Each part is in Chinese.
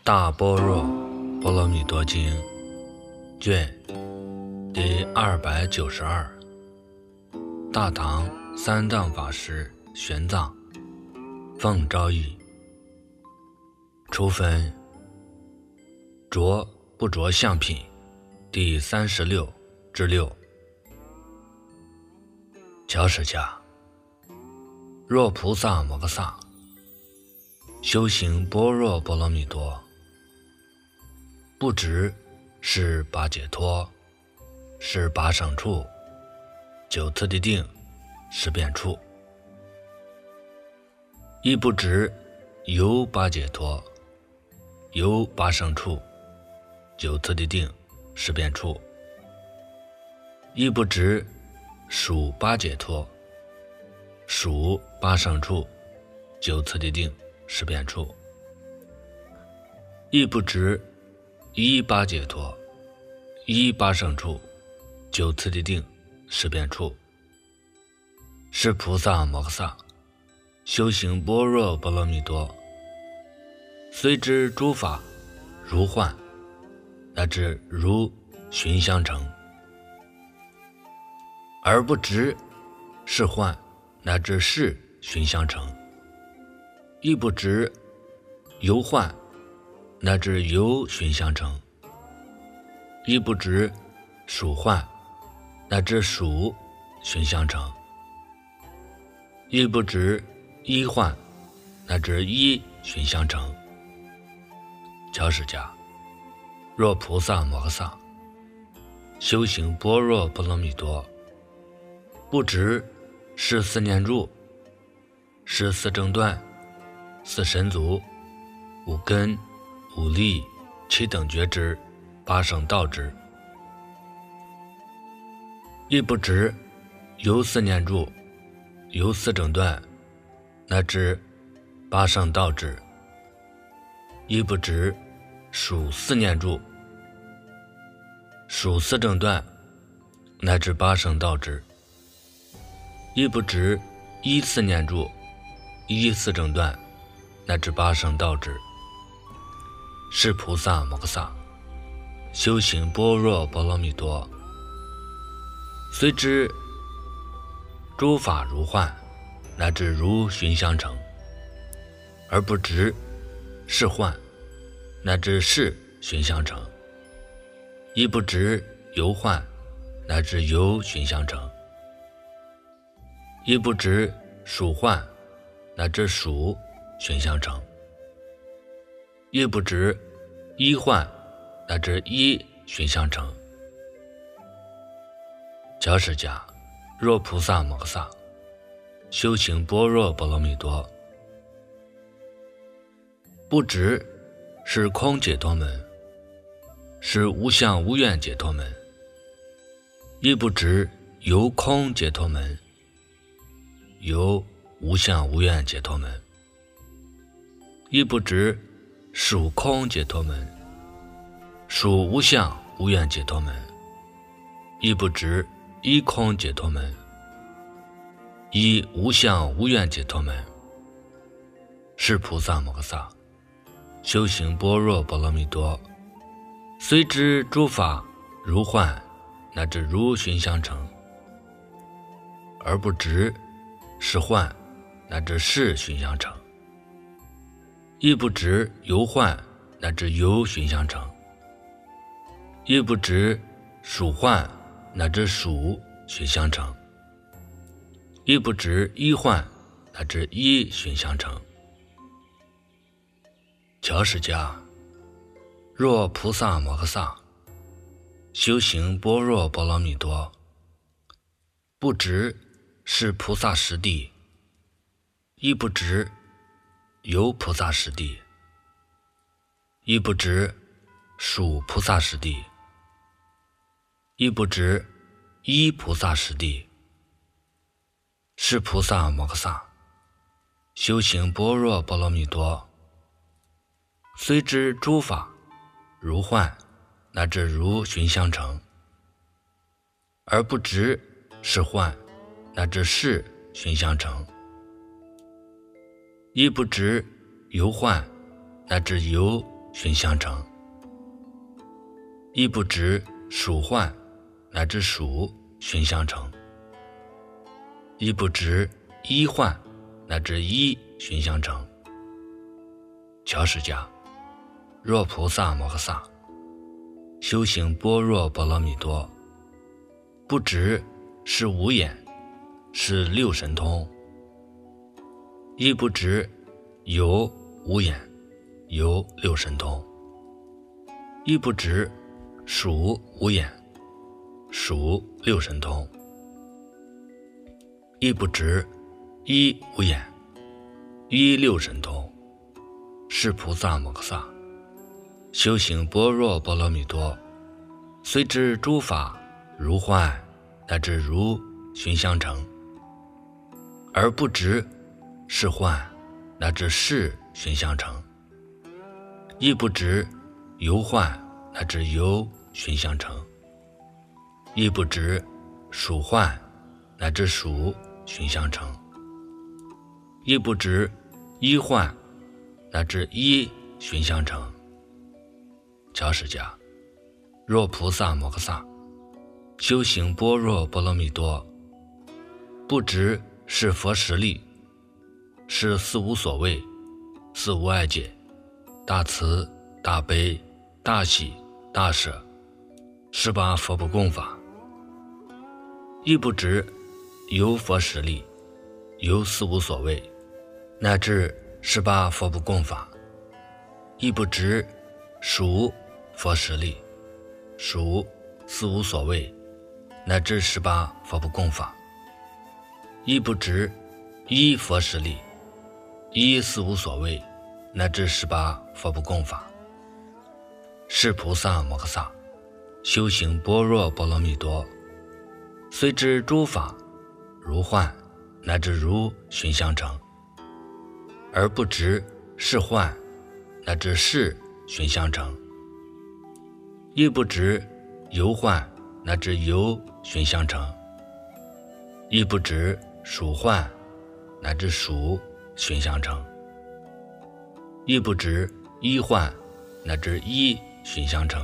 大般若波罗蜜多经卷第292，大唐三藏法师玄奘奉诏译。初分着不着相品第36至6。乔史家，若菩萨摩诃萨修行般若波罗蜜多，不只是八解脱，是八胜处，九次第定，十遍处，亦不只由八解脱，由八胜处，九次第定，十遍处，亦不只属八解脱，属八胜处，九次第定，十遍处，亦不只依八解脱，依八胜处，九次第定，十遍处，是菩萨摩诃萨修行般若波罗蜜多，虽知诸法如幻，乃至如寻相成，而不知是幻乃至是寻相成，亦不知由幻乃至由寻相成，亦不知属幻乃至属寻相成，亦不知依幻乃至依寻相成。乔史家，若菩萨摩诃萨修行般若波罗蜜多，不只是四念住，是四正断，四神足，五根，五力，七等觉知，八圣道知，亦不只由四念住，由四正断，乃至八圣道知，亦不只属四念住，属四正断，乃至八圣道知，亦不只依四念住，依四正断，乃至八圣道知，是菩萨摩诃萨修行般若波罗蜜多，虽知诸法如幻，乃至如寻相成，而不知是幻乃至是寻相成，亦不知由幻乃至由寻相成，亦不知属幻乃至属寻相成，亦不知依幻乃至依寻相成。乔史家，若菩萨摩诃萨修行般若波罗蜜多，不只是空解脱门，是无相无愿解脱门，亦不只由空解脱门，由无相无愿解脱门，亦不只属空解脱门，属无相无愿解脱门，亦不只依空解脱门，依无相无愿解脱门，是菩萨摩诃萨修行般若波罗蜜多，虽知诸法如幻乃至如寻相成，而不知是幻乃至是寻相成，亦不知由幻乃至由寻相成，亦不知属幻乃至属寻相成，亦不知依幻乃至依寻相成。乔史家，若菩萨摩诃萨修行般若波罗蜜多，不只是菩萨实地，亦不只由菩萨实地，亦不只属菩萨实地，亦不只依菩萨实地，是菩萨摩诃萨修行般若波罗蜜多，虽知诸法如幻乃至如寻相成，而不知是幻乃至是寻相成，亦不知由幻乃至由寻相成，亦不知属幻乃至属寻相成，亦不知一幻乃至一寻相成。乔释迦，若菩萨摩诃萨修行般若波罗蜜多，不知是无眼，是六神通，亦不知有无眼，有六神通，亦不知属无眼，属六神通，亦不知一无眼，一六神通。是菩萨摩诃萨修行般若波罗蜜多，虽知诸法如幻乃至如寻相成，而不知是幻乃至是寻相成，亦不知由幻乃至由寻相成，亦不知属幻乃至属寻相成，亦不知一幻乃至一寻相成。乔释迦，若菩萨摩诃萨修行般若波罗蜜多，不知是佛实力，是四无所谓，四无碍解，大慈大悲大喜大舍18佛不共法，亦不知由佛实力，由四无所谓，乃至18佛不共法，亦不知属佛实力，属四无所谓，乃至18佛不共法，亦不知一佛实力，一四无所谓，乃至18佛不共法。是菩萨摩诃萨修行般若波罗蜜多，虽知诸法如幻乃至如寻相成，而不知是幻乃至是寻相成，亦不知由幻乃至由寻相成，亦不知属幻乃至属寻相成，亦不知一幻乃至一寻相成。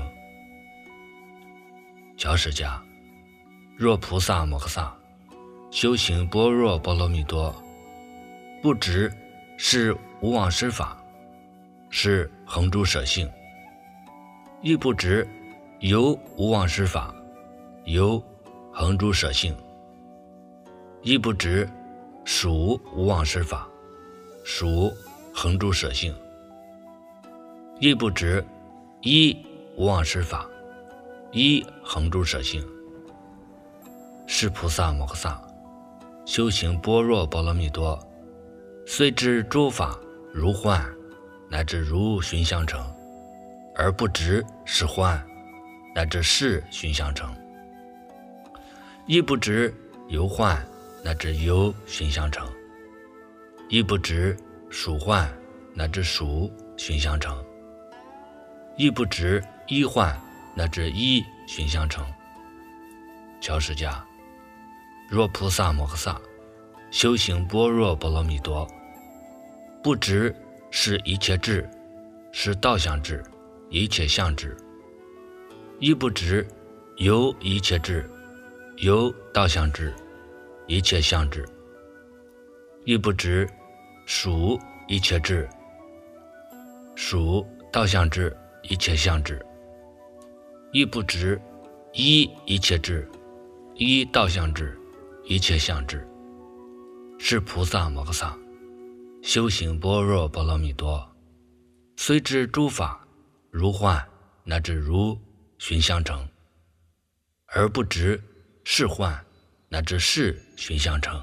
乔释迦，若菩萨摩诃萨修行般若波罗蜜多，不知是无妄施法，是恒诸舍性，亦不知由无妄施法，由恒诸舍性，亦不知属无妄施法，属恒诸舍性，亦不知一无妄施法，一恒诸舍性。是菩萨摩诃萨修行般若波罗蜜多，虽知诸法如幻乃至如寻相成，而不知是幻乃至是寻相成，亦不知由幻乃至由寻相成，亦不知属幻乃至属寻相成，亦不知一幻乃至一寻相成。乔释迦，若菩萨摩诃萨修行般若波罗蜜多，不知是一切智，是道相智，一切相智，亦不知由一切智，由道相智，一切相智，亦不知属一切智，属道相智，一切相智，亦不知依一切智，依道相智，一切相智。是菩萨摩诃萨修行般若波罗蜜多，虽知诸法如幻乃至如寻相成，而不知是幻乃至是寻相成，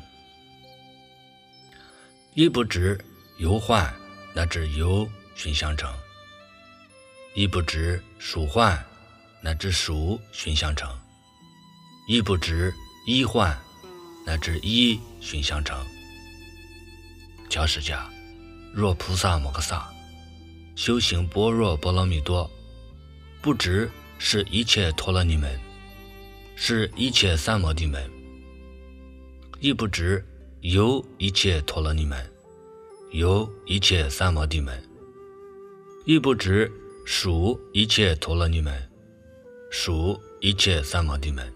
亦不知由幻乃至由寻相成，亦不知属幻乃至属寻相成，亦不知一幻乃至一寻相成。乔释迦，若菩萨摩诃萨修行般若波罗蜜多，不知是一切陀罗尼门，是一切三摩地门，亦不知由一切陀罗尼门，由一切三摩地门，亦不知属一切陀罗尼门，属一切三摩地门，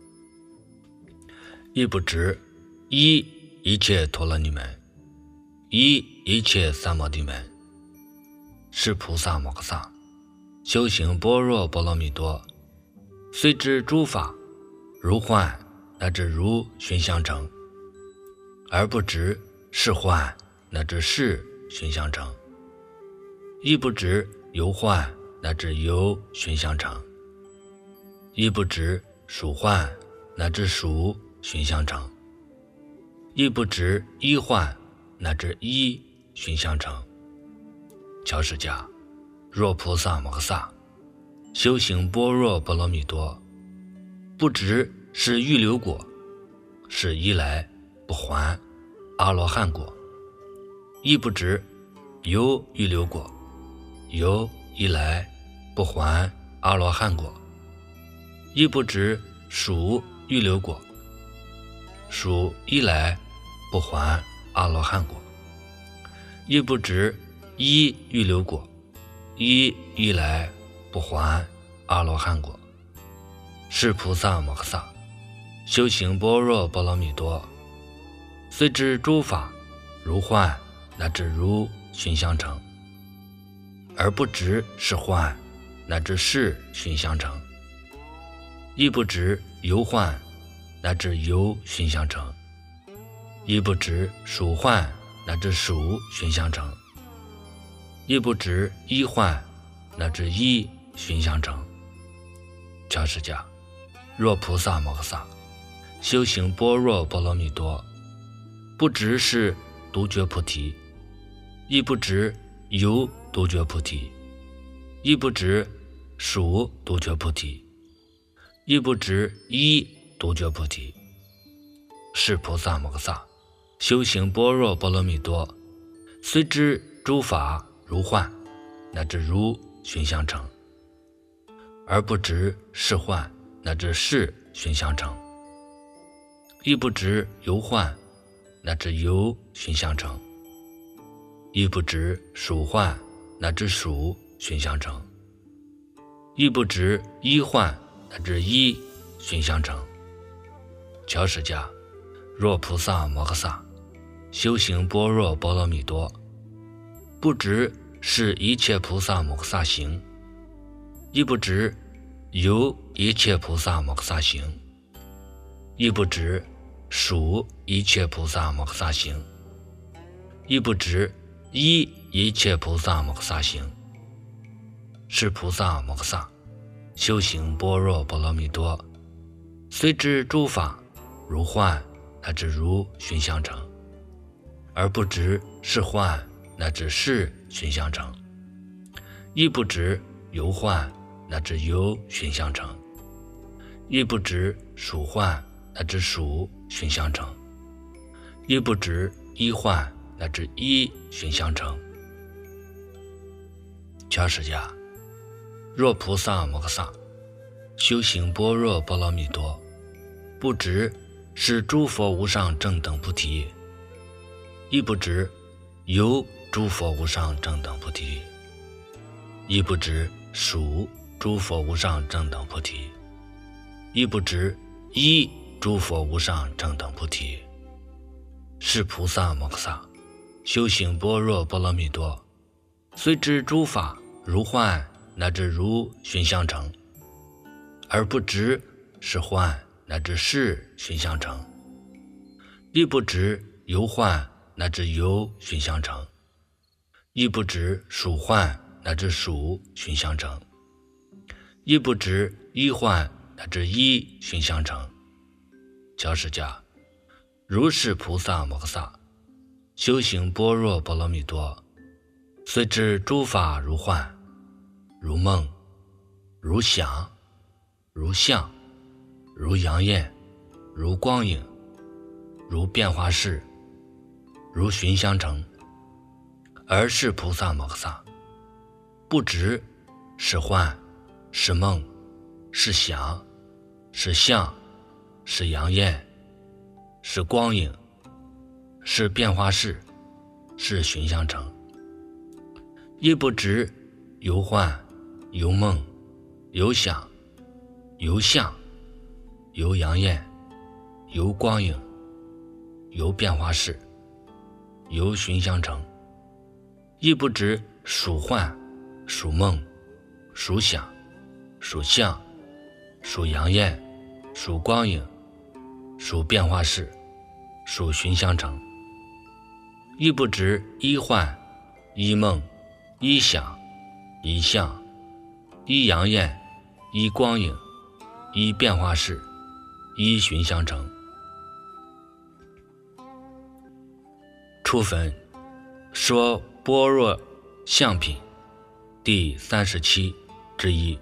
亦不知依一切陀罗尼门，依一切三摩地门，是菩萨摩诃萨修行般若波罗蜜多，虽知诸法如幻乃至如寻相成，而不知是幻乃至是寻相成，亦不知由幻乃至由寻相成，亦不知属幻乃至属寻相成，亦不知依幻乃至依寻相成。乔释迦，若菩萨摩诃萨修行般若波罗蜜多，不知是预流果，是依来不还阿罗汉果，亦不知由预流果，由依来不还阿罗汉果，亦不知属预流果，属依来不还阿罗汉果，亦不知依预流果，依依来不还阿罗汉果。是菩萨摩诃萨修行般若波罗蜜多，虽知诸法如幻乃至如寻相成，而不知是幻乃至是寻相成，亦不知由幻乃至由寻相成，亦不知属幻乃至属寻相成，亦不知依幻乃至依寻相成。乔释迦，若菩萨摩诃萨修行般若波罗蜜多，不知是独觉菩提，亦不知由独觉菩提，亦不知属独觉菩提，亦不知依独觉菩提。是菩萨摩诃萨修行般若波罗蜜多，虽知诸法如幻乃至如寻相成，而不知是幻乃至是寻相成，亦不知由幻乃至由寻相成，亦不知属幻乃至属寻相成，亦不知依幻乃至依寻相成。乔释迦，若菩萨摩诃萨修行般若波罗蜜多，不知是一切菩萨摩诃萨行，亦不知由一切菩萨摩诃萨行，亦不知属一切菩萨摩诃萨行，亦不知依一切菩萨摩诃萨行。是菩萨摩诃萨修行般若波罗蜜多，虽知诸法如幻乃至如寻相成，而不知是幻乃至是寻相成，亦不知由幻乃至由寻相成，亦不知属幻乃至属寻相成，亦不知依幻乃至依寻相成。乔释迦，若菩萨摩诃萨修行般若波罗蜜多，不知是诸佛无上正等菩提，亦不知由诸佛无上正等菩提，亦不知属诸佛无上正等菩提，亦不知依诸佛无上正等菩提。是菩萨摩诃萨修行般若波罗蜜多，虽知诸法如幻乃至如寻相成，而不知是幻乃至是寻相成，亦不知由幻乃至由寻相成，亦不知属幻乃至属寻相成，亦不知依幻乃至依寻相成。乔释迦，如是菩萨摩诃萨修行般若波罗蜜多，虽知诸法如幻如梦如想如相如阳焰如光影如变化事如寻相成，而是菩萨摩诃萨不知是幻是梦是想是相是阳焰是光影是变化事是寻相成，亦不知由幻有梦，有想，有相，有阳焰，有光影，有变化式，有寻相成，亦不知属幻，属梦，属想，属相，属阳焰，属光影，属变化式，属寻相成，亦不知一幻，一梦，一想，一相，一阳焰，一光影，一变化式，一寻相成。初分说般若相品第37之一。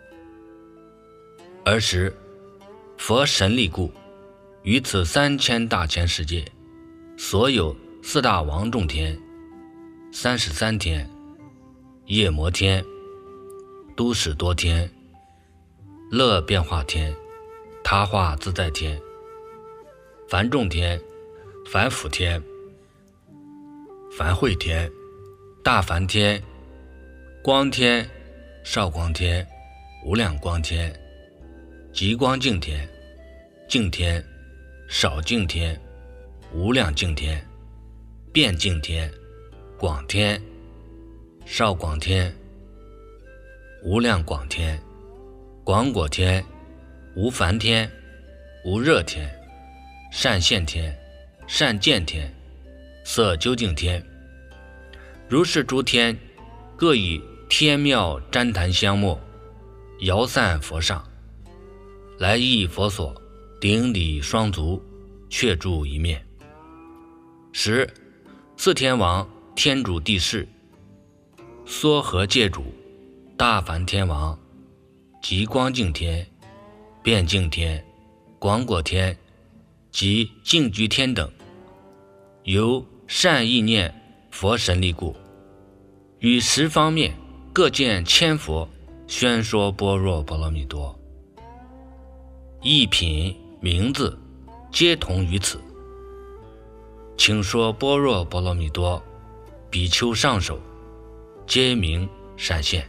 尔时佛神力故，于此3000大千世界，所有四大王众天、33天、夜摩天、都使多天、乐变化天、他化自在天、梵众天、梵辅天、梵会天、大梵天、光天、少光天、无量光天、极光净天、净天、少净天、无量净天、变净天、广天、少广天、无量广天、广果天、无烦天、无热天、善现天、善见天、色究竟天，如是诸天，各以天妙旃檀香末摇散佛上，来诣佛所，顶礼双足，却住一面。时四天王天主地释、娑合界主、大梵天王、极光净天、变净天、广果天及净居天等，由善意念佛神力故，于十方面各见千佛宣说般若波罗蜜多，一品名字皆同于此。请说般若波罗蜜多，比丘上首，皆名善现。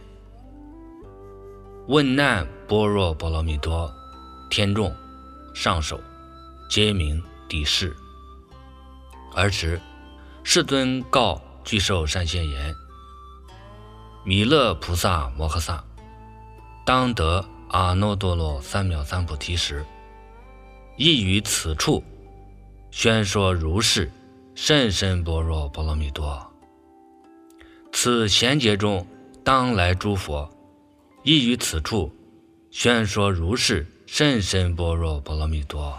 问难般若波罗蜜多，天众上首，皆名地释。尔时世尊告具寿善现言：弥勒菩萨摩诃萨当得阿耨多罗三藐三菩提时，亦于此处宣说如是甚深般若波罗蜜多。此贤劫中当来诸佛，亦于此处宣说如是甚深般若波罗蜜多。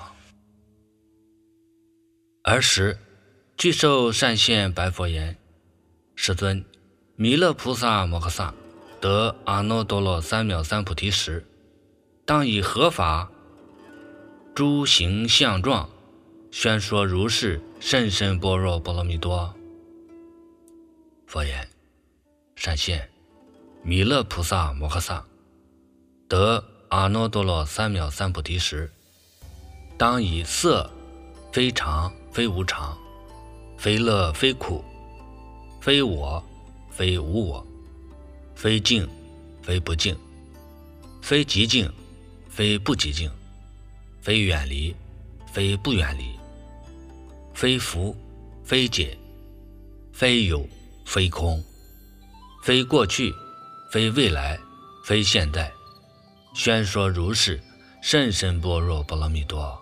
尔时具寿善现白佛言：世尊，弥勒菩萨摩诃萨得阿耨多罗三藐三菩提时，当以何法诸行相状宣说如是甚深般若波罗蜜多？佛言：善现，弥勒菩萨摩诃萨得阿耨多罗三藐三菩提时，当以色非常非无常，非乐非苦，非我非无我，非净非不净，非极净非不极净，非远离非不远离，非福非解，非有非空，非过去非未来，非现在，宣说如是甚深般若波罗蜜多。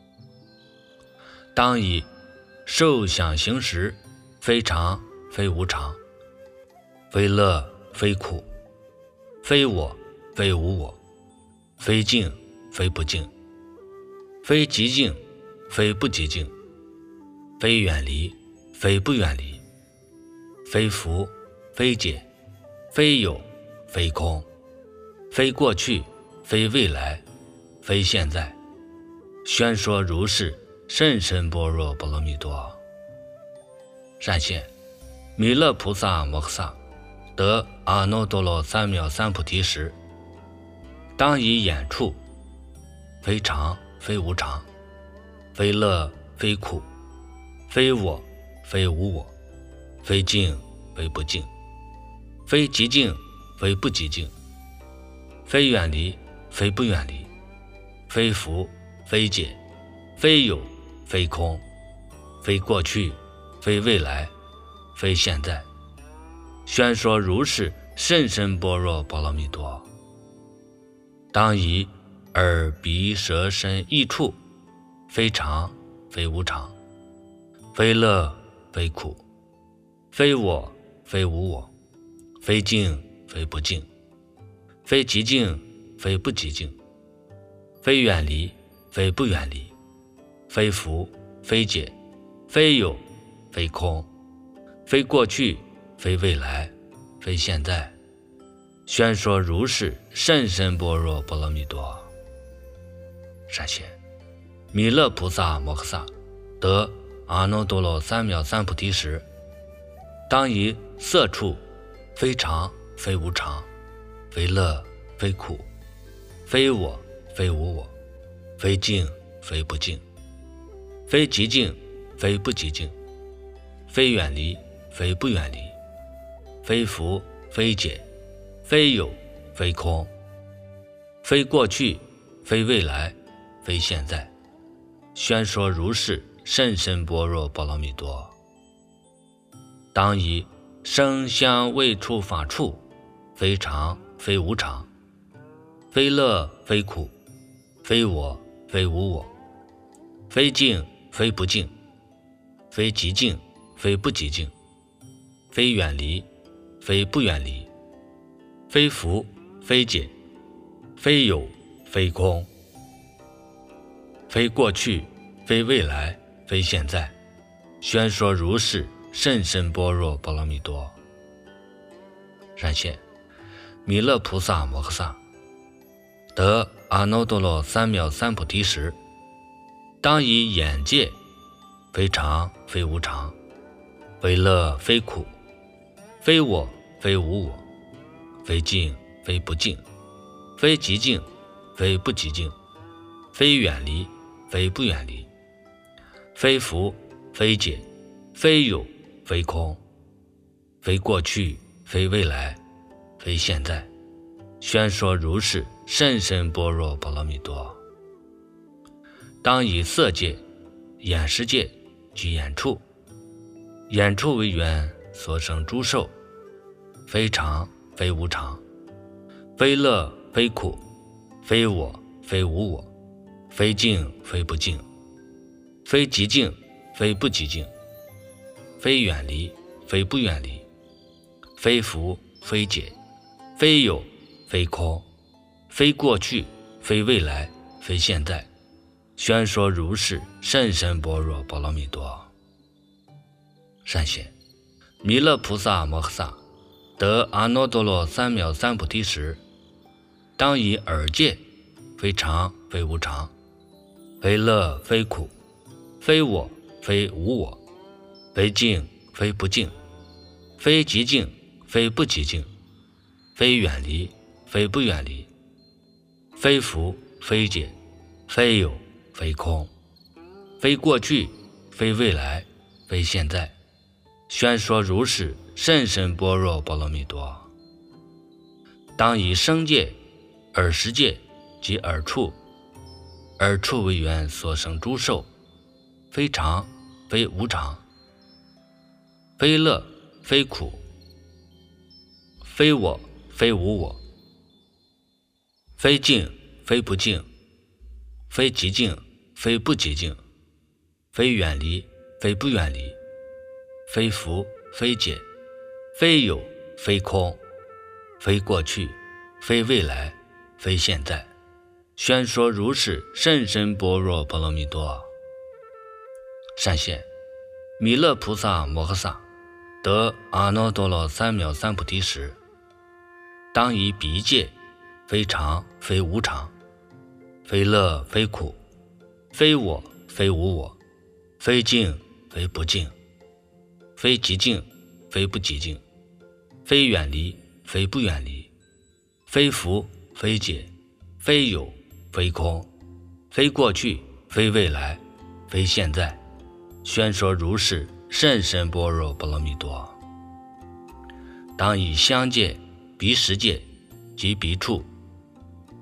当以受想行识非常非无常，非乐非苦，非我非无我，非净非不净，非极净非不极净，非远离非不远离，非福非解，非有非空，非过去非未来，非现在，宣说如是甚深般若波罗蜜多。善现，弥勒菩萨摩诃萨得阿耨多罗三藐三菩提时，当以眼处非常非无常，非乐非苦，非我非无我，非净非不净，非极净非不极净， 非远离，非不远离，非福，非解，非有，非空，非过去，非未来，非现在。宣说如是甚深般若波罗蜜多。当以耳鼻舌身意处，非常，非无常，非乐，非苦，非我，非无我，非净，非不净，非极净，非不极净，非远离，非不远离，非福，非解，非有，非空，非过去，非未来，非现在。宣说如是甚深般若波罗蜜多。善显，弥勒菩萨摩诃萨得阿耨多罗三藐三菩提时，当以色处，非常，非无常，非乐，非苦，非我，非无我，非净，非不净，非极净，非不极净，非远离，非不远离，非福，非解，非有，非空，非过去，非未来，非现在。宣说如是甚深般若波罗蜜多。当以声香味触法处，非常，非无常，非乐，非苦，非我，非无我，非净，非不净，非极净，非不极净，非远离，非不远离，非福，非解，非有，非空，非过去，非未来，非现在。宣说如是甚深般若波罗蜜多。善显，弥勒菩萨摩诃萨得阿耨多罗三藐三菩提时，当以眼界，非常，非无常，非乐，非苦，非我，非无我，非净，非不净，非极净，非不极净，非远离，非不远离，非福，非解，非有，非空，非过去，非未来，非现在。宣说如是甚深般若波罗蜜多。当以色界、眼识界及眼处，眼处为缘所生诸受，非常，非无常，非乐，非苦，非我，非无我，非净，非不净，非极净，非不极净，非远离，非不远离，非福，非解，非有，非空，非过去，非未来，非现在。宣说如是甚深般若波罗蜜多。善显，弥勒菩萨摩诃萨得阿耨多罗三藐三菩提时，当以耳界，非常，非无常，非乐，非苦，非我，非无我，非净，非不净，非极净，非不极净，非远离，非不远离，非福，非解，非有，非空，非过去，非未来，非现在。宣说如是甚深般若波罗蜜多。当以声界、耳识界及耳处为缘所生诸受，非常，非无常，非乐，非苦，非我，非无我，非净，非不净，非极净，非不极净，非远离，非不远离，非福，非解，非有，非空，非过去，非未来，非现在。宣说如是甚深般若波罗蜜多。善显，弥勒菩萨摩诃萨得阿耨多罗三藐三菩提时，当以鼻界，非常，非无常，非乐，非苦，非我，非无我，非净，非不净，非极净，非不极净，非远离，非不远离，非福，非解，非有，非空，非过去，非未来，非现在。宣说如是甚深般若波罗蜜多。当以香界、鼻识界及鼻处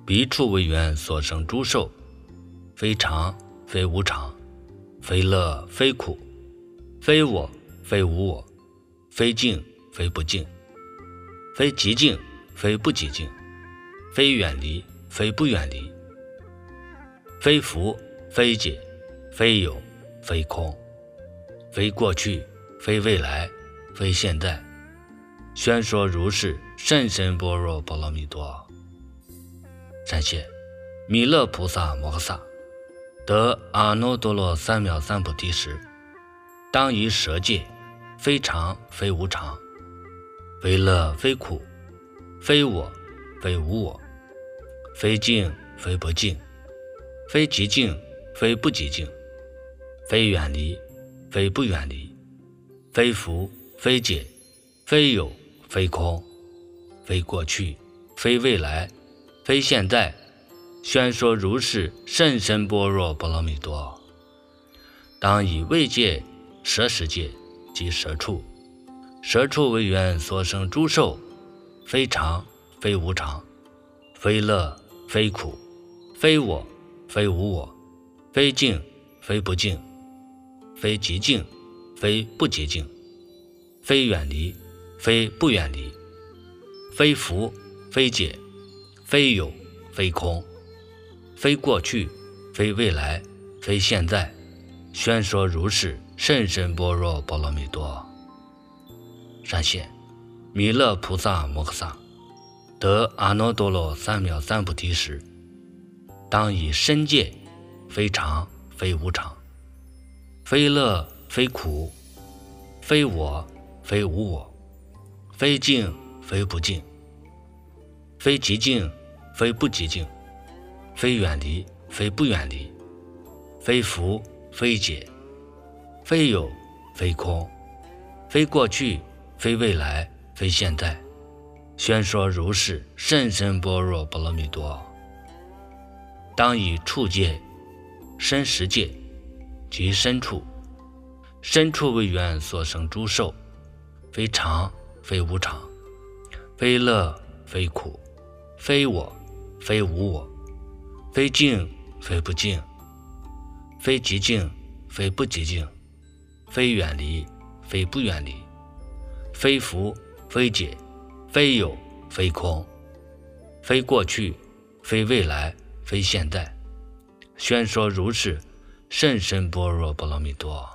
彼处为缘所生诸受，非常非无常，非乐非苦，非我非无我，非净非不净，非极净非不极净，非远离非不远离，非福非解，非有非空，非过去非未来，非现在，宣说如是甚深般若波罗蜜多。善谢弥勒菩萨摩诃萨得阿耨多罗三藐三菩提时，当以舍戒非常非无常，非乐非苦，非我非无我，非净非不净，非极净非不极净，非远离非不远离，非福非解，非有非空，非过去非未来，非现在，宣说如是甚深般若波罗蜜多。当以位界、舍十界及舍处，舍处为缘所生诸受，非常非无常，非乐非苦，非我非无我，非净非不净，非极净非不极净，非远离非不远离，非福非解，非有非空，非过去非未来，非现在，宣说如是甚深般若波罗蜜多。善谢弥勒菩萨摩诃萨得阿耨多罗三藐三菩提时，当以身戒非常非无常，非乐非苦，非我非无我，非净非不净，非极净非不极净，非远离非不远离，非福非解，非有非空，非过去非未来，非现在，宣说如是甚深般若波罗蜜多。当以处界、身十界及身处，身处为缘所生诸受，非常非无常，非乐非苦，非我非无我，非净非不净，非极净非不极净，非远离非不远离，非福非解，非有非空，非过去非未来，非现在，宣说如是甚深般若波罗蜜多。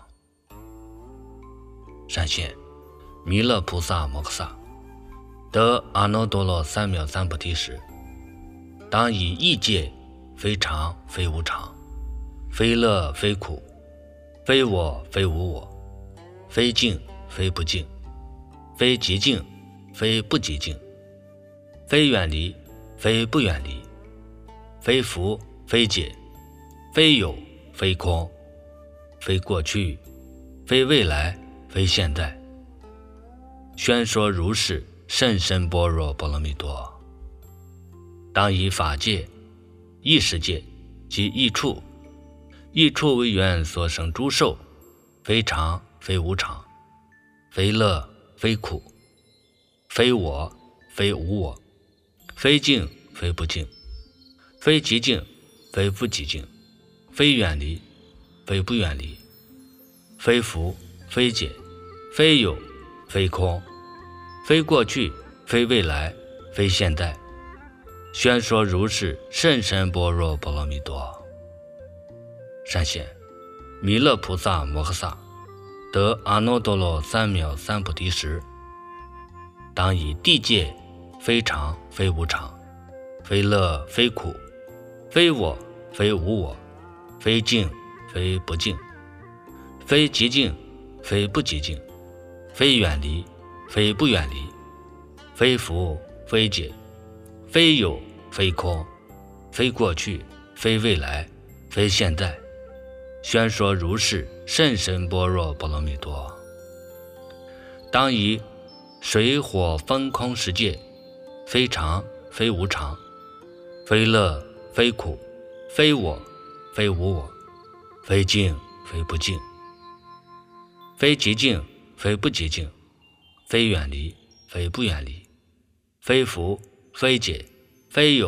善谢弥勒菩萨摩诃萨得阿耨多罗三藐三菩提时，当以意界非常非无常，非乐非苦，非我非无我，非净非不净，非极净非不极净，非远离非不远离，非福非解，非有非空，非过去非未来，非现在，宣说如是甚深般若波罗蜜多。当以法界、意识界及意处，意处为缘所生诸受，非常非无常，非乐非苦，非我非无我，非净非不净，非极净非不极净，非远离非不远离，非福非解，非有非空，非过去非未来，非现在，宣说如是甚深般若波罗蜜多。善谢弥勒菩萨摩诃萨得阿耨多罗三藐三菩提时，当以地界非常非无常，非乐非苦，非我非无我，非净非不净，非极净非不极净，非远离非不远离，非福非解，非有非空，非过去非未来，非现在，宣说如是甚深般若波罗蜜多。当以水火风空十界非常非无常，非乐非苦，非我非无我，非净非不净，非极净非不极净，非远离非不远离，非福非解，非有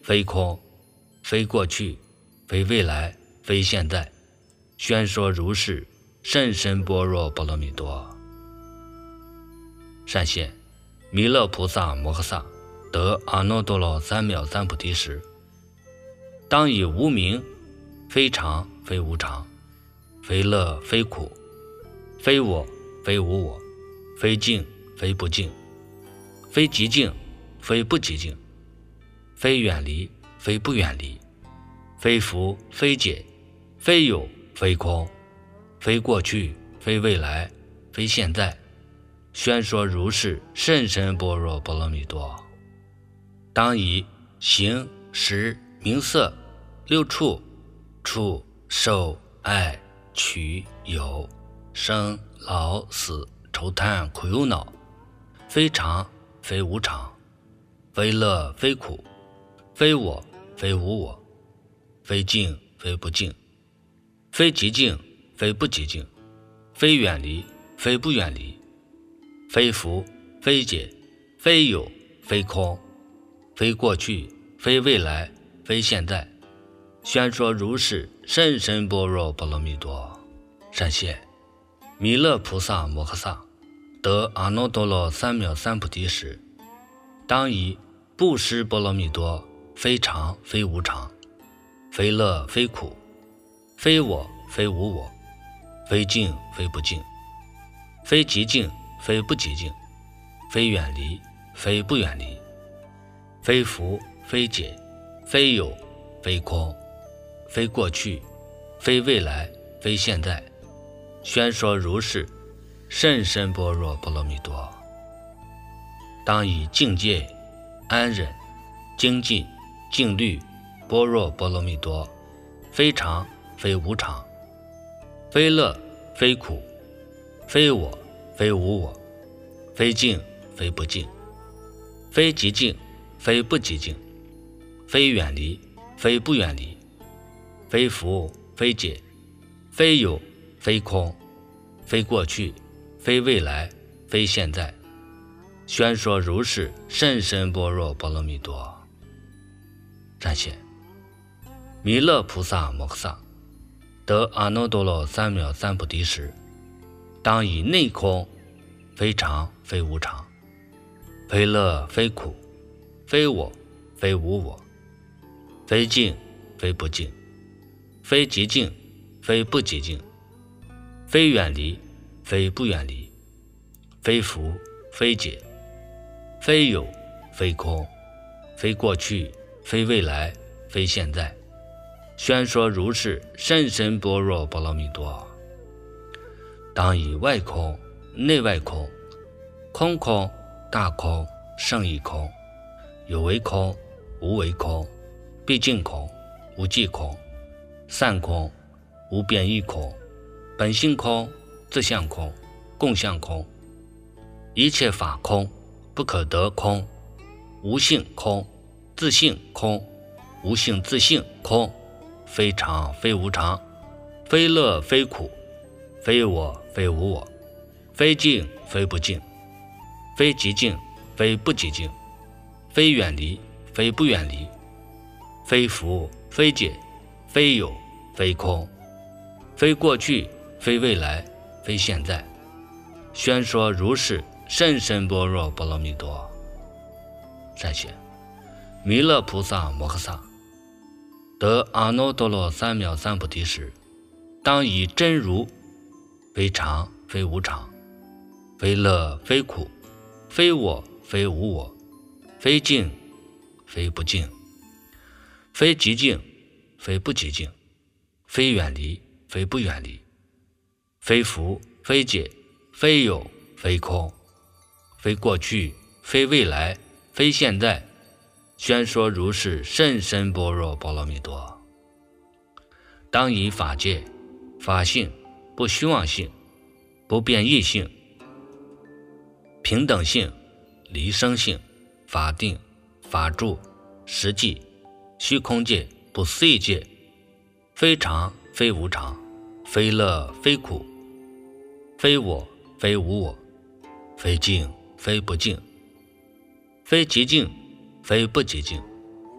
非空，非过去，非未来，非现在。宣说如是甚深般若波罗蜜多。善现弥勒菩萨摩诃萨得阿耨多罗三藐三菩提时，当以无明，非常非无常，非乐非苦，非我非无我，非净非不净，非极净非不极净，非远离非不远离，非福非解，非有非空，非过去非未来，非现在。宣说如是甚深般若波罗蜜多。当以形识名色六处触受爱取有生老死愁贪苦忧恼，非常非无常，非乐非苦，非我非无我，非净非不净，非极净非不极净，非远离非不远离，非福非解，非有非空，非过去非未来，非现在。宣说如是甚深般若波罗蜜多。善现弥勒菩萨摩诃萨得阿耨多罗三藐三菩提时，当以布施波罗蜜多，非常非无常，非乐非苦，非我非无我，非净非不净，非极净非不极净，非远离非不远离，非福非解，非有非空，非过去非未来，非现在。宣说如是甚深般若波罗蜜多。当以境界安忍精进静虑般若波罗蜜多，非常非无常，非乐非苦，非我非无我，非净非不净，非极净非不极净，非远离非不远离，非福非解，非有非空，非过去非未来，非现在。宣说如是甚深般若波罗蜜多。善现弥勒菩萨摩诃萨得阿耨多罗三藐三菩提时，当以内空，非常非无常，非乐非苦，非我非无我，非净非不净，非极净非不极净，非远离非不远离，非福非解，非有非空，非过去非未来，非现在。宣说如是甚深般若波罗蜜多。当以外空内外空，空空大空胜义空，有为空无为空，毕竟空无际空，散空无变异空，本性空自相空共相空，一切法空不可得空，无性空自性空无性自性空，非常非无常，非乐非苦，非我非无我，非净非不净，非极净非不极净，非远离非不远离，非福非解，非有非空，非过去非未来，非现在。宣说如是甚深般若波罗蜜多。善现弥勒菩萨摩诃萨得阿耨多罗三藐三菩提时，当以真如，非常非无常，非乐非苦，非我非无我，非净非不净，非极净非不极净，非远离非不远离，非福非解，非有非空，非过去非未来，非现在。宣说如是甚深般若波罗蜜多。当以法界法性不虚妄性不变异性平等性离生性法定法住实际虚空界不思议界，非常非无常，非乐非苦，非我非无我，非净非不净，非极净非不极净，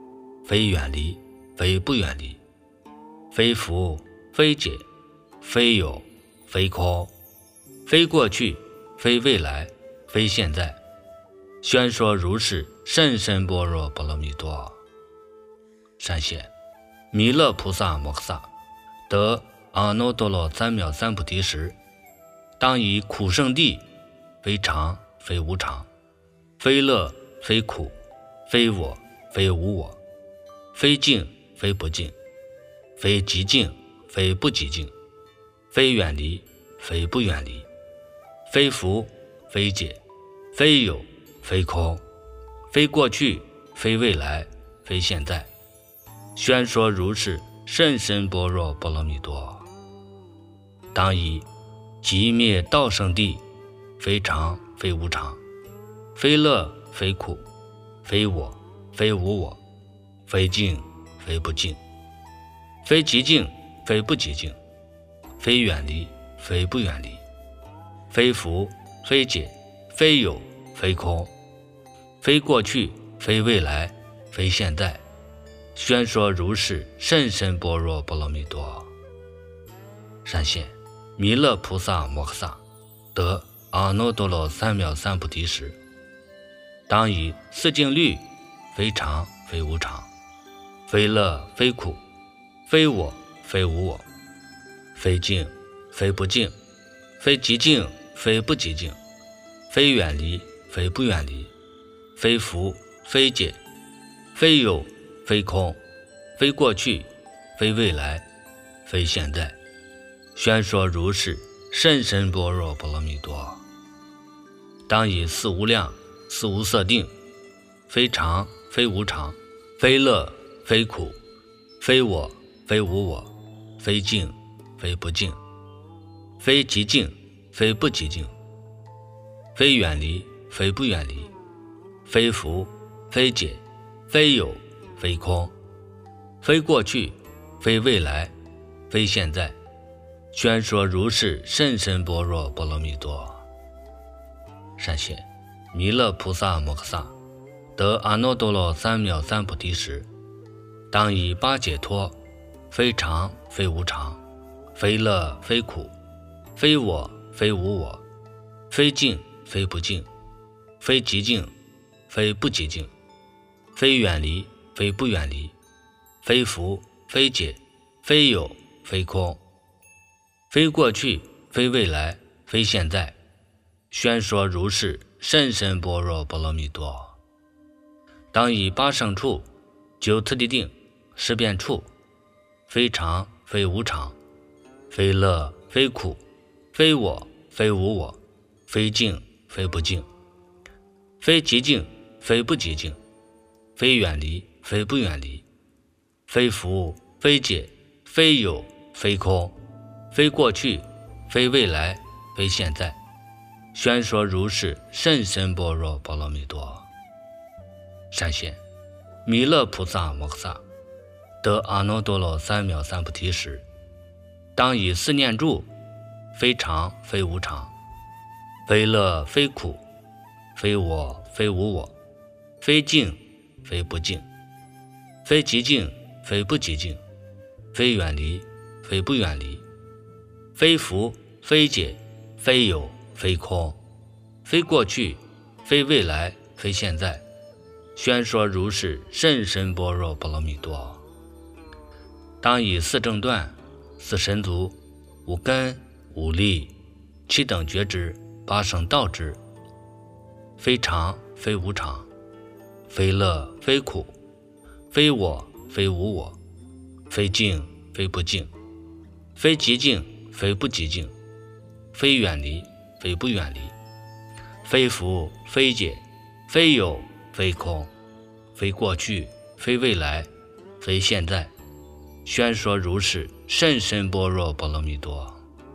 非远离，非不远离，非福，非解，非有，非空，非过去，非未来，非现在。宣说如是甚深般若波罗蜜多。善现弥勒菩萨摩诃萨得阿耨多罗三藐三菩提时，当以苦圣地，非常非无常，非乐非苦，非我非无我，非净非不净，非极净非不极净，非远离非不远离，非福非解，非有非空，非过去非未来，非现在。宣说如是甚深般若波罗蜜多。当以极灭道圣地，非常非无常，非乐非苦，非我非无我，非净非不净，非极净非不极净，非远离非不远离，非福非解，非有非空，非过去非未来，非现在。宣说如是甚深般若波罗蜜多。善现弥勒菩萨摩诃萨得阿耨多罗三藐三菩提时，当以四净律，非常非无常，非乐非苦，非我非无我，非净非不净，非极净非不极净，非远离非不远离，非福非解，非有非空，非过去非未来，非现在。宣说如是甚深般若波罗蜜多。当以四无量四无色定，非常非无常，非乐非苦，非我非无我，非净非不净，非极净非不极净，非远离非不远离，非福非解，非有非空，非过去非未来，非现在。宣说如是甚深般若波罗蜜多。善现弥勒菩萨摩诃萨得阿耨多罗三藐三菩提时，当以八解脱，非常非无常，非乐非苦，非我非无我，非净非不净，非极净非不极净，非远离非不远离，非福非解，非有非空，非过去非未来，非现在。宣说如是甚深般若波罗蜜多。当以八圣处九次第定十遍处，非常非无常，非乐非苦，非我非无我，非净非不净，非极净非不极净，非远离非不远离，非福非解，非有非空，非过去非未来，非现在。宣说如是甚深般若波罗蜜多。善现弥勒菩萨摩诃萨得阿耨多罗三藐三菩提时，当以四念住，非常非无常，非乐非苦，非我非无我，非净非不净，非极净非不极净，非远离非不远离，非福非解，非有非空，非过去非未来，非现在。宣说如是甚深般若波罗蜜多。当以四正断四神足五根五力七等觉知八圣道之，非常非无常，非乐非苦，非我非无我，非净非不净，非极净非不极净，非远离非不远离，非福非解，非有非空，非过去非未来，非现在。宣说如是甚深般若波罗蜜多。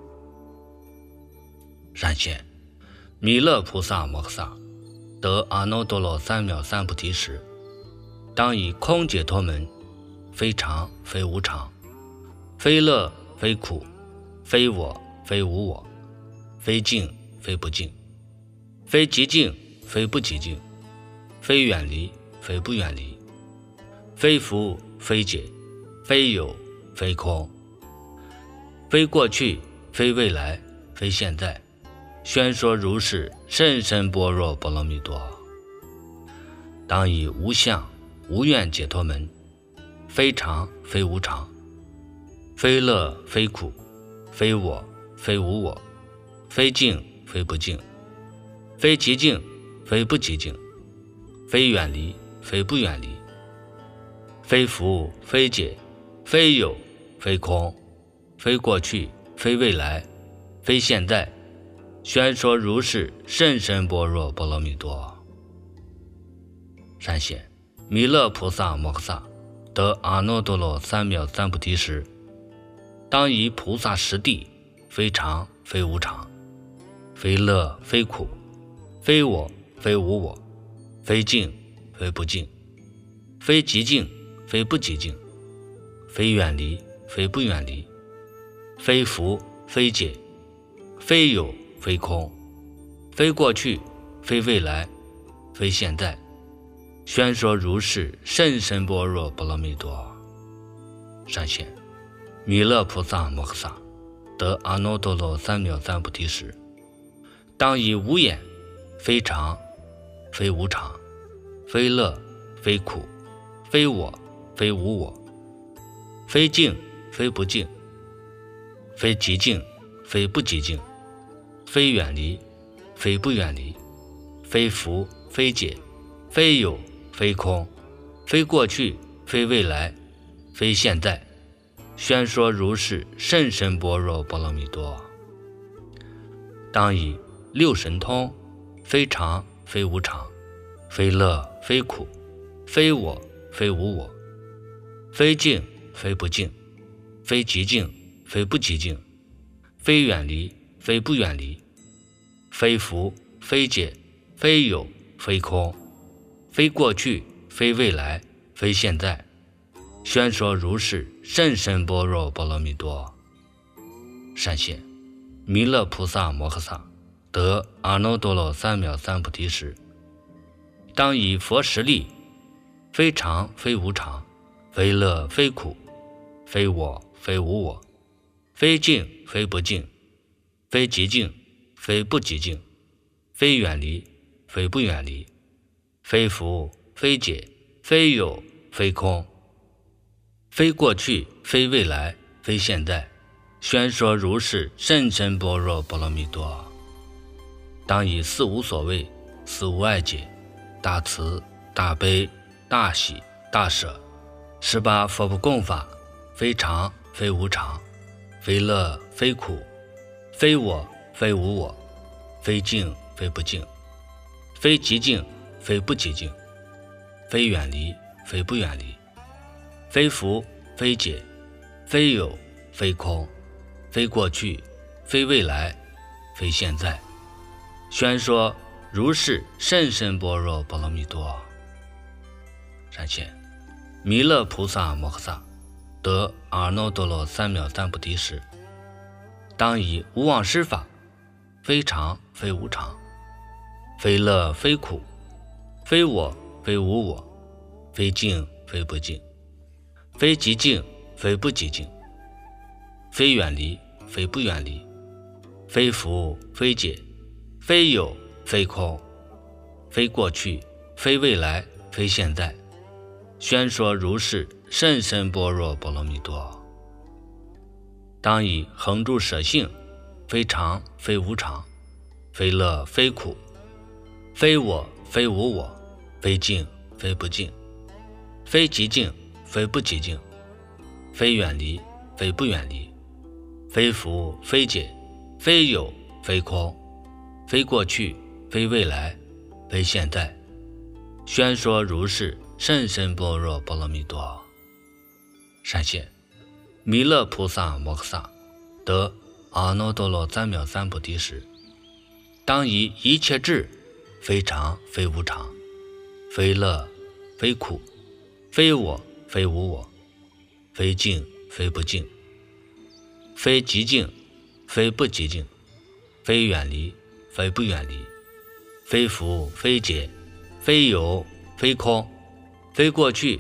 善现弥勒菩萨摩诃萨得阿耨多罗三藐三菩提时，当以空解脱门，非常非无常，非乐非苦，非我非无我，非净非不净，非极净非不极净，非远离非不远离， 非福非解，非有非空，非过去非未来非现在，宣说如是甚深般若波罗蜜多。当以无相无愿解脱门，非常非无常，非乐非苦，非我非无我，非净非不净，非极净非不极净，非远离非不远离，非福非解，非有非空，非过去非未来非现在，宣说如是甚深般若波罗蜜多。善显弥勒菩萨摩诃萨得阿耨多罗三藐三菩提时，当以菩萨实地，非常非无常，非乐非苦，非我非无我，非净非不净，非极净非不极净，非远离非不远离，非福非解，非有非空，非过去非未来非现在，宣说如是甚深般若波罗蜜多。善显弥勒菩萨摩诃萨得阿耨多罗三藐三菩提时，当以无眼，非常非无常，非乐非苦，非我非无我，非净非不净，非极净非不极净，非远离非不远离，非福非解，非有非空，非过去非未来非现在，宣说如是甚深般若波罗蜜多。当以六神通，非常非无常，非乐非苦，非我非无我，非净非不净，非极净非不极净，非远离非不远离，非福非解，非有非空，非过去非未来非现在，宣说如是甚深般若波罗蜜多。善显弥勒菩萨摩诃萨得阿耨多罗三藐三菩提时，当以佛实力，非常非无常，非乐非苦，非我非无我，非净非不净，非极净非不极净，非远离非不远离，非福非解，非有非空，非过去非未来非现在，宣说如是甚深般若波罗蜜多。当以四无所谓四无碍解，大慈大悲大喜大舍18佛不共法，非常非无常，非乐非苦，非我非无我，非净非不净，非极净非不极净，非远离非不远离，非福非解，非有非空，非过去非未来非现在，宣说如是甚深般若波罗蜜多。善显弥勒菩萨摩诃萨得阿耨多罗三藐三菩提时，当以无妄施法，非常非无常，非乐非苦，非我非无我，非净非不净，非极净非不极净，非远离非不远离，非福非解，非有非空，非过去非未来非现在，宣说如是甚深般若波罗蜜多。当以恒住舍性，非常非无常，非乐非苦，非我非无我，非净非不净，非极净非不极净，非远离非不远离，非福非解，非有非空，非过去非未来非现在，宣说如是甚深般若波罗蜜多。善显弥勒菩萨摩诃萨得阿耨多罗三藐三菩提时，当以一切智，非常非无常，非乐非苦，非我非无我，非净非不净，非极净非不极净，非远离非不远离，非福非解，非有非空，非过去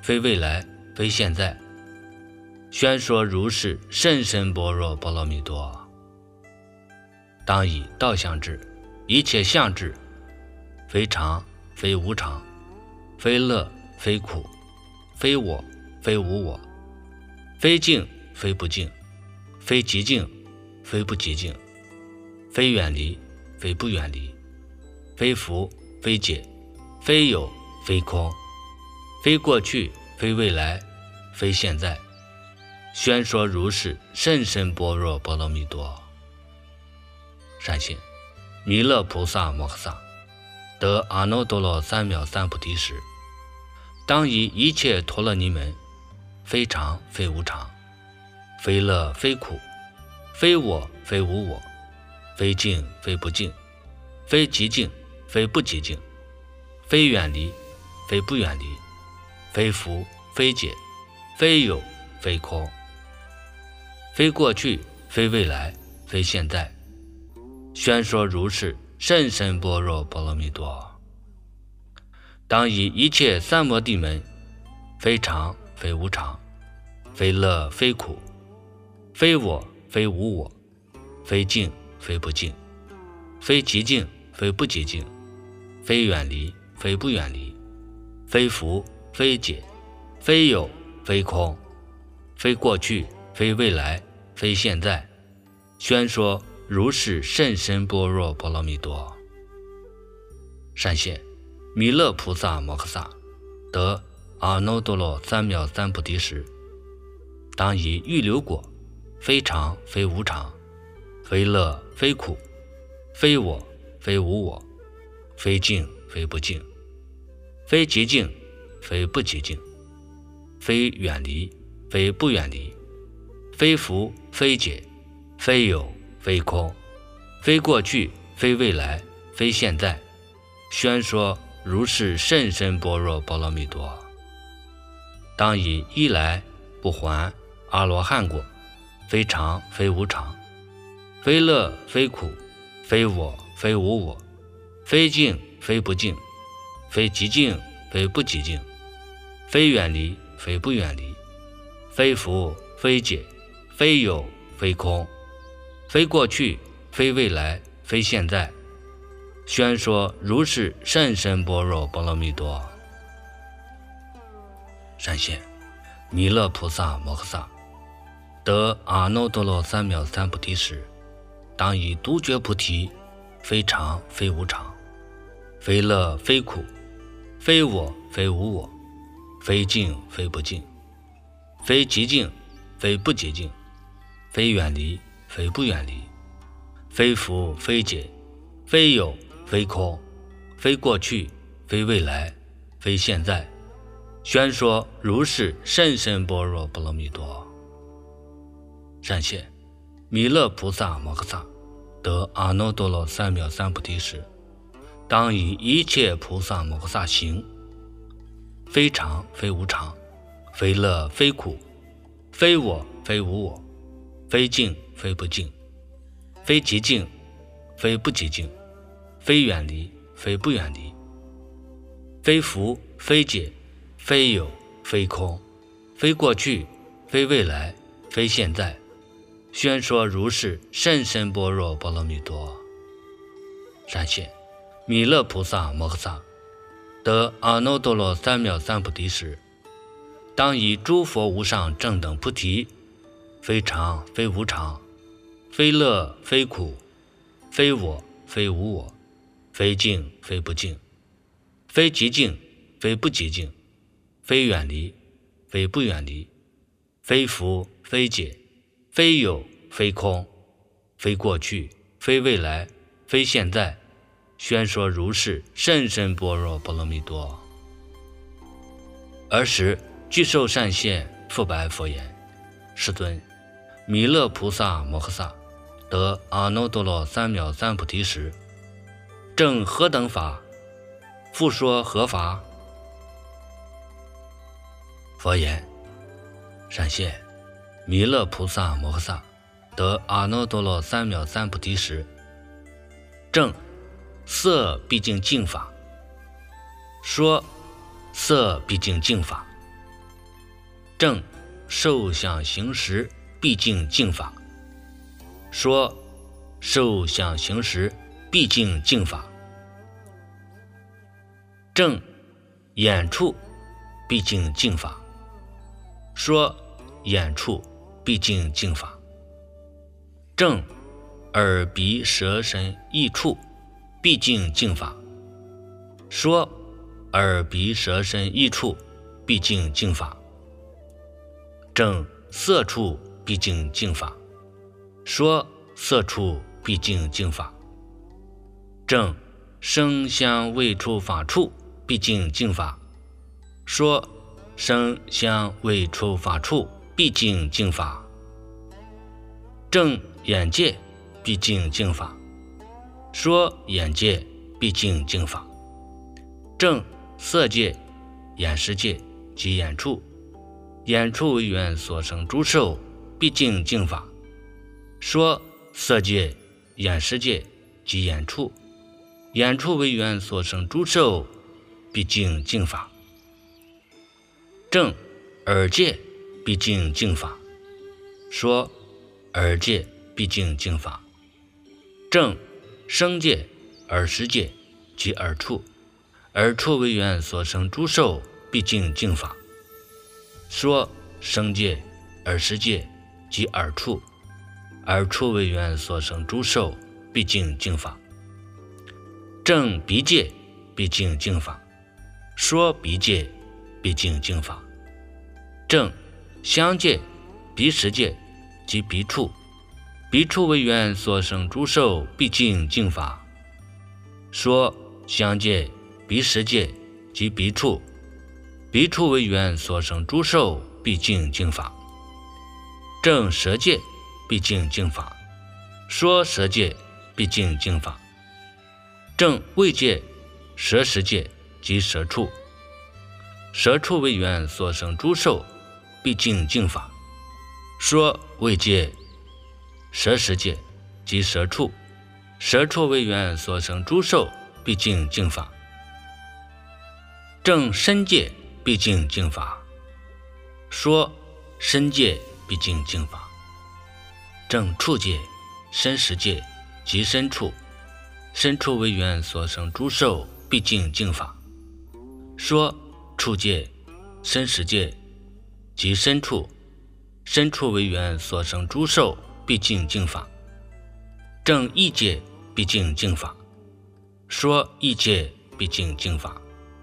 非未来，非现在，宣说如是甚深般若波罗蜜多。当以道相智，一切相智，非常非无常，非乐非苦，非我非无我，非净非不净，非极净非不极净，非远离非不远离，非福非解，非有非空，非过去非未来，非现在，宣说如是甚深般若波罗蜜多。善信，弥勒菩萨摩诃萨得阿耨多罗三藐三菩提时，当以一切陀罗尼门，非常非无常，非乐非苦，非我非无我，非净非不净，非极净非不极净，非远离非不远离，非福非解，非有非空，非过去非未来，非现在，宣说如是甚深般若波罗蜜多。当以一切三摩地门，非常非无常，非乐非苦，非我非无我，非净非不净，非极净非不极净，非远离非不远离，非福非解，非有非空，非过去非未来，非现在，宣说如是甚深般若波罗蜜多。善现，弥勒菩萨摩诃萨得阿耨多罗三藐三菩提时，当以预流果，非常非无常，非乐非苦，非我非无我，非净非不净，非极净非不极净，非远离非不远离，非福非解，非有非空，非过去非未来，非现在，宣说如是甚深般若波罗蜜多。当以一来不还阿罗汉果，非常非无常，非乐非苦，非我非无我，非净非不净，非极净非不极净，非远离非不远离，非福非解，非有非空，非过去非未来，非现在，宣说如是甚深般若波罗蜜多。善现，弥勒菩萨摩诃萨得阿耨多罗三藐三菩提时，当以独觉菩提，非常非无常，非乐非苦，非我非无我，非净非不净，非极净非不极净，非远离非不远离，非福非解，非有非空，非过去非未来，非现在，宣说如是甚深般若波罗蜜多。善现，弥勒菩萨摩诃萨得阿耨多罗三藐三菩提时，当以一切菩萨摩诃萨行，非常非无常，非乐非苦，非我非无我，非净非不净，非极净非不极净，非远离非不远离，非福非解，非有非空，非过去非未来，非现在，宣说如是甚深般若波罗蜜多。善现，弥勒菩萨摩诃萨得阿耨多罗三藐三菩提时，当以诸佛无上正等菩提，非常非无常，非乐非苦，非我非无我，非净非不净，非极净非不极净，非远离非不远离，非福非解，非有非空，非过去非未来，非现在，宣说如是甚深般若波罗蜜多。尔时具受善现，复白佛言：世尊，弥勒菩萨摩诃萨得阿耨多罗三藐三菩提时，证何等法？复说何法？佛言：善现，弥勒菩萨摩诃萨得阿耨多罗三藐三菩提时，证色毕竟净法，说色毕竟净法， 正受想行识毕竟净法，说受想行识毕竟净法。正眼处毕竟净法，说眼处毕竟净法。正耳鼻舌身意处毕竟净法，说耳鼻舌身意处毕竟净法。正色处毕竟净法，说色处毕竟净法。正声香味触法处毕竟净法，说声香味触法处毕竟净法。正眼界毕竟净法，说眼界毕竟净法。正色界、眼识界及眼处，眼处为缘所生诸受毕竟净法，说色界、眼识界及眼处，眼处为缘所生诸受毕竟净法。正耳界毕竟净法，说耳界毕竟净法。正声界、耳识界及耳处，耳处为缘所生诸受毕竟净法，说声界、耳识界及耳处，耳处为缘所生诸受毕竟净法。正鼻界毕竟净法，说鼻界毕竟净法。正香界、鼻识界及鼻处，鼻处为缘所生诸受毕竟净法，说香界、鼻识界及鼻处，鼻处为缘所生诸受毕竟净法。正舌界毕竟净法，说舌界毕竟净法。正味界、舌识界及舌处，舌处为缘所生诸受毕竟净法，说味界、舌识界及舌处，舌处为缘所生诸受毕竟净法。正身界毕竟净法，说身界毕竟净法。正处界、身识界及身处，身处为缘所生诸受毕竟净法，说处界、身识界及身处，身处为缘所生诸受毕竟净法。正意界毕竟净法，说意界毕竟净法。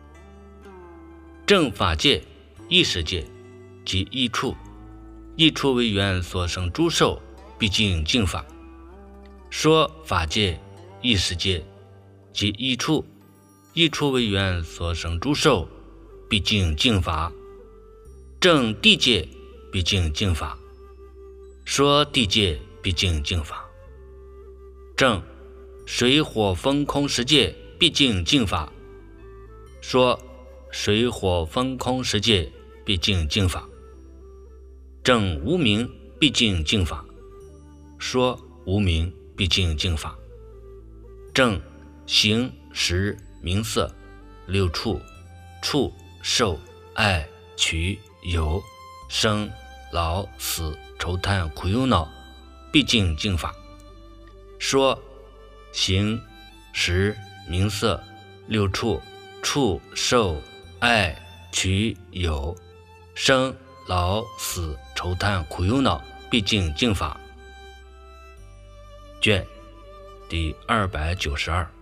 正法界、意识界及意处，意处为缘所生诸受毕竟净法，说法界、意识界及意处，意处为缘所生诸受毕竟净法。正地界毕竟净法，说地界毕竟净法。正水火风空十界毕竟净法，说水火风空十界毕竟净法。正无明毕竟净法，说无明毕竟净法。正形识名色六处、触受爱取有生老死愁贪苦忧恼毕竟净法，说形识名色六处、触受爱取有生老死愁贪苦忧恼毕竟净法。卷第292。